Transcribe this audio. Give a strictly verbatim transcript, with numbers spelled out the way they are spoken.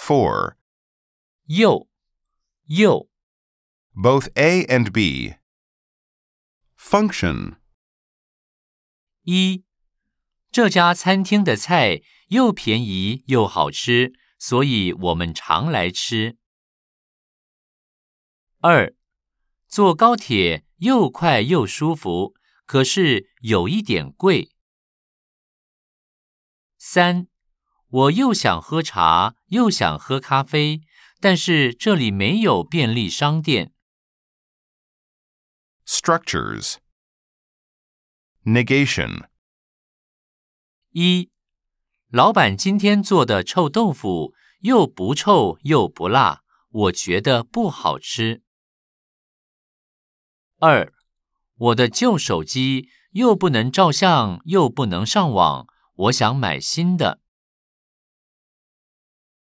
for. 又又 Both A and B. Function. 一，这家餐厅的菜又便宜又好吃，所以我们常来吃。二，坐高铁又快又舒服，可是有一点贵。三，我又想喝茶，又想喝咖啡，但是这里没有便利商店。 Structures. Negation. 一，老板今天做的臭豆腐又不臭又不辣，我觉得不好吃。二，我的旧手机又不能照相又不能上网，我想买新的。